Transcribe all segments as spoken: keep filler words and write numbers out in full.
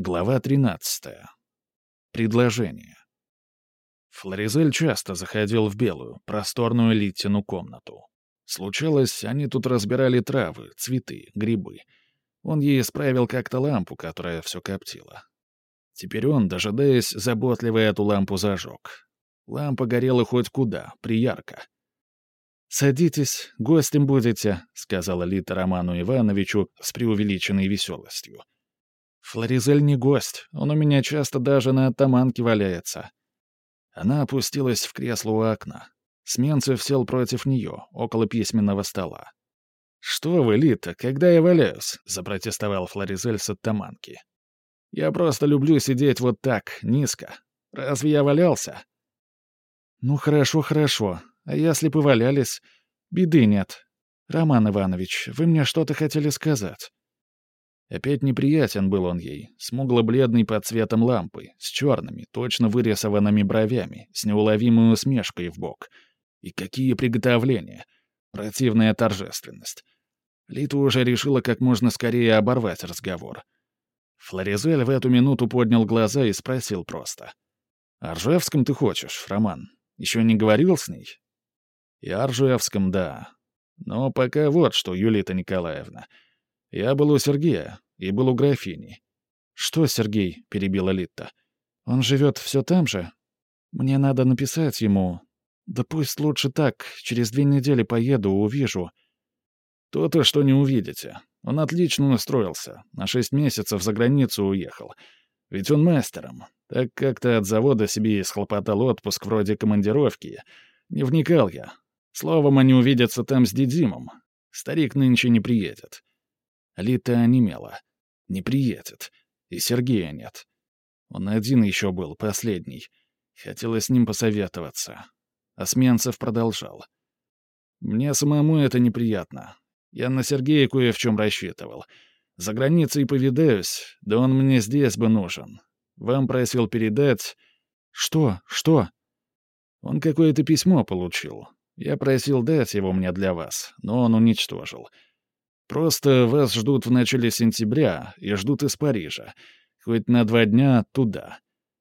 Глава тринадцатая. Предложение. Флоризель часто заходил в белую, просторную Литтину комнату. Случалось, они тут разбирали травы, цветы, грибы. Он ей исправил как-то лампу, которая все коптила. Теперь он, дожидаясь, заботливо эту лампу зажег. Лампа горела хоть куда, приярко. «Садитесь, гостем будете», — сказала Лита Роману Ивановичу с преувеличенной веселостью. «Флоризель не гость, он у меня часто даже на оттаманке валяется». Она опустилась в кресло у окна. Сменцев сел против нее, около письменного стола. «Что вы, Лита, когда я валяюсь?» — запротестовал Флоризель с оттаманки. «Я просто люблю сидеть вот так, низко. Разве я валялся?» «Ну хорошо, хорошо. А если бы валялись? Беды нет. Роман Иванович, вы мне что-то хотели сказать?» Опять неприятен был он ей, смугло-бледный под цветом лампы, с черными, точно вырисованными бровями, с неуловимой усмешкой в бок. И какие приготовления! Противная торжественность. Лита уже решила как можно скорее оборвать разговор. Флоризель в эту минуту поднял глаза и спросил просто. «О Ржевском ты хочешь, Роман? Еще не говорил с ней?» «И о Ржевском, да. Но пока вот что, Юлита Николаевна. Я был у Сергея и был у графини». «Что, Сергей?» — перебила Литта. «Он живет все там же? Мне надо написать ему. Да пусть лучше так, через две недели поеду, увижу». «То-то, что не увидите. Он отлично устроился, на шесть месяцев за границу уехал. Ведь он мастером. Так как-то от завода себе исхлопотал отпуск вроде командировки. Не вникал я. Словом, они увидятся там с Дидимом. Старик нынче не приедет». Лита онемела. Не приедет. И Сергея нет. Он один еще был, последний. Хотелось с ним посоветоваться. А Сменцев продолжал. «Мне самому это неприятно. Я на Сергея кое в чем рассчитывал. За границей повидаюсь, да он мне здесь бы нужен. Вам просил передать...» «Что? Что?» «Он какое-то письмо получил. Я просил дать его мне для вас, но он уничтожил. Просто вас ждут в начале сентября и ждут из Парижа. Хоть на два дня туда.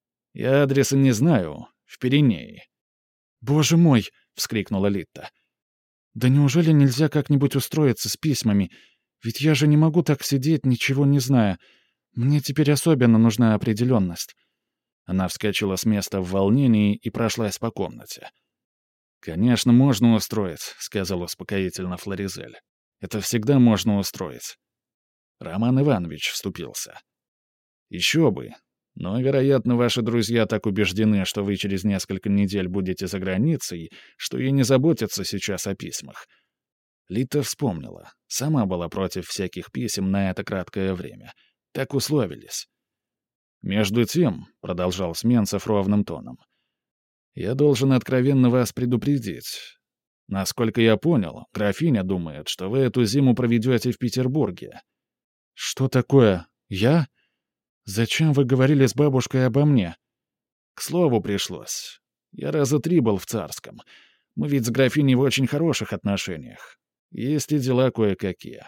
Я адреса не знаю. В Пиренеи». «Боже мой!» — вскрикнула Литта. «Да неужели нельзя как-нибудь устроиться с письмами? Ведь я же не могу так сидеть, ничего не зная. Мне теперь особенно нужна определенность». Она вскочила с места в волнении и прошлась по комнате. «Конечно, можно устроить», — сказал успокоительно Флоризель. «Это всегда можно устроить». Роман Иванович вступился. «Еще бы. Но, вероятно, ваши друзья так убеждены, что вы через несколько недель будете за границей, что и не заботятся сейчас о письмах». Лита вспомнила. Сама была против всяких писем на это краткое время. Так условились. «Между тем», — продолжал Сменцев ровным тоном, — «я должен откровенно вас предупредить. Насколько я понял, графиня думает, что вы эту зиму проведете в Петербурге». «Что такое? Я? Зачем вы говорили с бабушкой обо мне?» «К слову пришлось. Я раза три был в Царском. Мы ведь с графиней в очень хороших отношениях. Есть и дела кое-какие».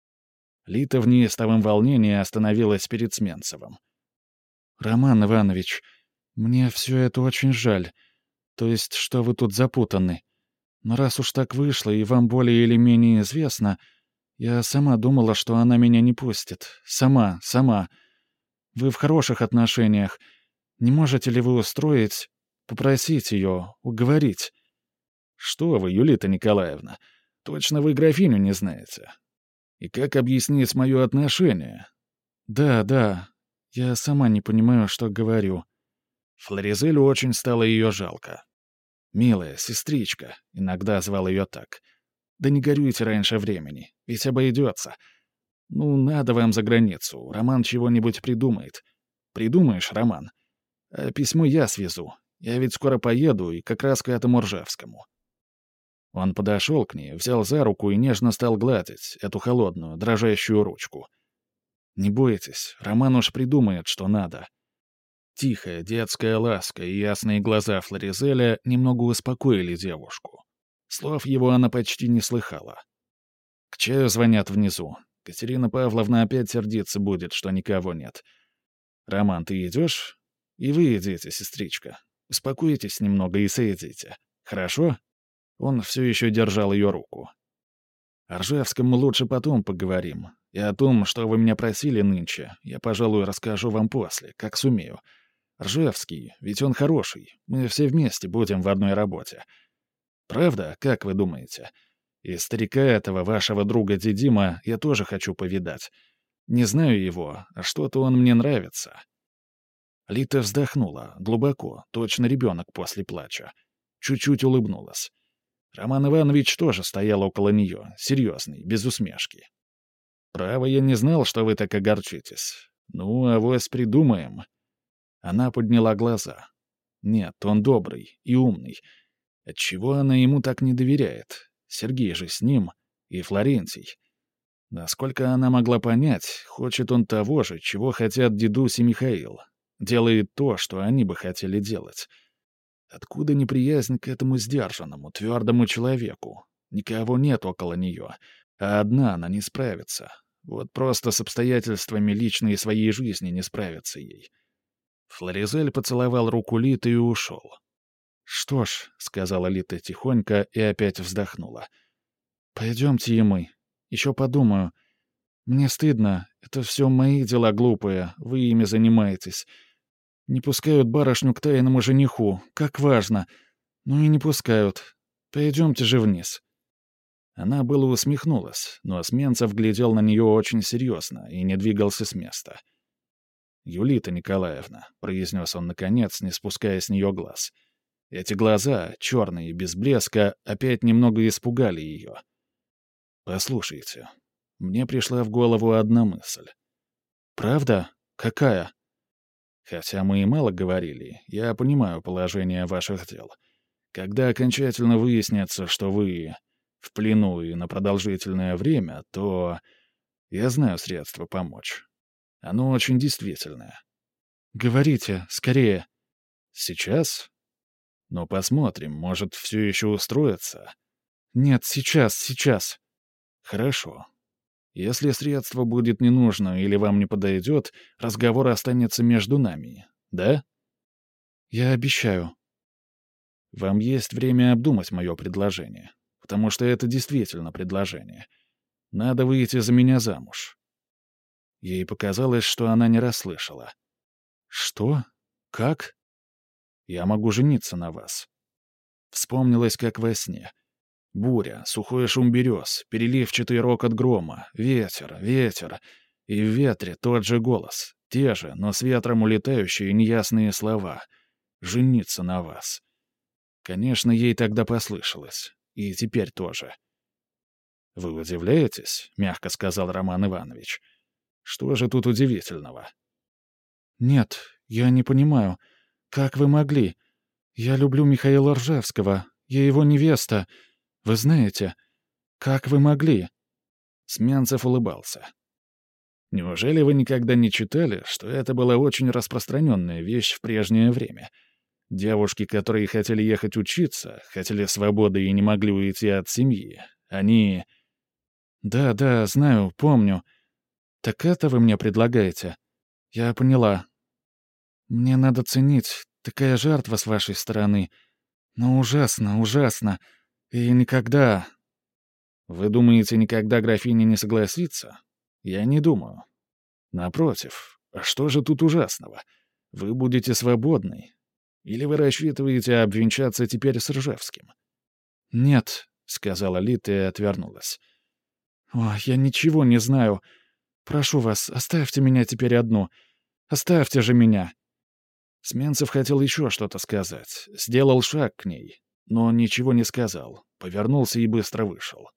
Лита в неистовом волнении остановилась перед Сменцевым. «Роман Иванович, мне все это очень жаль. То есть, что вы тут запутаны. Но раз уж так вышло, и вам более или менее известно, я сама думала, что она меня не пустит. Сама, сама. Вы в хороших отношениях. Не можете ли вы устроить, попросить ее, уговорить?» «Что вы, Юлита Николаевна, точно вы графиню не знаете? И как объяснить мое отношение?» «Да, да, я сама не понимаю, что говорю». Флоризелю очень стало ее жалко. «Милая сестричка», — иногда звал ее так. «Да не горюйте раньше времени, ведь обойдется. Ну, надо вам за границу, Роман чего-нибудь придумает. Придумаешь, Роман? А письмо я свезу. Я ведь скоро поеду, и как раз к этому Ржевскому». Он подошел к ней, взял за руку и нежно стал гладить эту холодную, дрожащую ручку. «Не бойтесь, Роман уж придумает, что надо». Тихая детская ласка и ясные глаза Флоризеля немного успокоили девушку. Слов его она почти не слыхала. К чаю звонят внизу. Катерина Павловна опять сердиться будет, что никого нет. Роман, ты идешь? И вы идите, сестричка. Успокойтесь немного и сойдите. Хорошо?» Он все еще держал ее руку. «О Ржевском мы лучше потом поговорим. И о том, что вы меня просили нынче, я, пожалуй, расскажу вам после, как сумею. Ржевский, ведь он хороший. Мы все вместе будем в одной работе. Правда, как вы думаете? И старика этого, вашего друга Дидима, я тоже хочу повидать. Не знаю его, а что-то он мне нравится». Лита вздохнула, глубоко, точно ребенок после плача. Чуть-чуть улыбнулась. Роман Иванович тоже стоял около нее, серьезный, без усмешки. «Право, я не знал, что вы так огорчитесь. Ну, авось придумаем». Она подняла глаза. Нет, он добрый и умный. Отчего она ему так не доверяет? Сергей же с ним. И Флорентий. Насколько она могла понять, хочет он того же, чего хотят Дидусь и Михаил. Делает то, что они бы хотели делать. Откуда неприязнь к этому сдержанному, твердому человеку? Никого нет около нее, а одна она не справится. Вот просто с обстоятельствами личной своей жизни не справится ей. Флоризель поцеловал руку Литы и ушел. «Что ж», — сказала Лита тихонько и опять вздохнула. «Пойдемте и мы. Еще подумаю. Мне стыдно. Это все мои дела глупые. Вы ими занимаетесь. Не пускают барышню к тайному жениху. Как важно. Ну и не пускают. Пойдемте же вниз». Она было усмехнулась, но Сменцев глядел на нее очень серьезно и не двигался с места. «Юлита Николаевна», — произнес он наконец, не спуская с нее глаз. Эти глаза, черные, без блеска, опять немного испугали ее. «Послушайте, мне пришла в голову одна мысль». «Правда? Какая?» «Хотя мы и мало говорили, я понимаю положение ваших дел. Когда окончательно выяснится, что вы в плену и на продолжительное время, то я знаю средства помочь. Оно очень действительное». «Говорите, скорее». «Сейчас? Но посмотрим, может, все еще устроится». «Нет, сейчас, сейчас». «Хорошо. Если средство будет не нужно или вам не подойдет, разговор останется между нами, да?» «Я обещаю». «Вам есть время обдумать мое предложение, потому что это действительно предложение. Надо выйти за меня замуж». Ей показалось, что она не расслышала. «Что? Как?» «Я могу жениться на вас». Вспомнилось, как во сне. Буря, сухой шум берез, переливчатый рокот грома, ветер, ветер. И в ветре тот же голос, те же, но с ветром улетающие неясные слова. «Жениться на вас». Конечно, ей тогда послышалось. И теперь тоже. «Вы удивляетесь?» — мягко сказал Роман Иванович. «Что же тут удивительного?» «Нет, я не понимаю. Как вы могли? Я люблю Михаила Ржевского. Я его невеста. Вы знаете, как вы могли?» Сменцев улыбался. «Неужели вы никогда не читали, что это была очень распространенная вещь в прежнее время? Девушки, которые хотели ехать учиться, хотели свободы и не могли уйти от семьи, они...» «Да, да, знаю, помню. Так это вы мне предлагаете? Я поняла. Мне надо ценить, такая жертва с вашей стороны. Но ужасно, ужасно. И никогда...» «Вы думаете, никогда графиня не согласится? Я не думаю. Напротив, а что же тут ужасного? Вы будете свободны. Или вы рассчитываете обвенчаться теперь с Ржевским?» «Нет», — сказала Лита и отвернулась. «О, я ничего не знаю. Прошу вас, оставьте меня теперь одну. Оставьте же меня». Сменцев хотел еще что-то сказать. Сделал шаг к ней, но ничего не сказал. Повернулся и быстро вышел.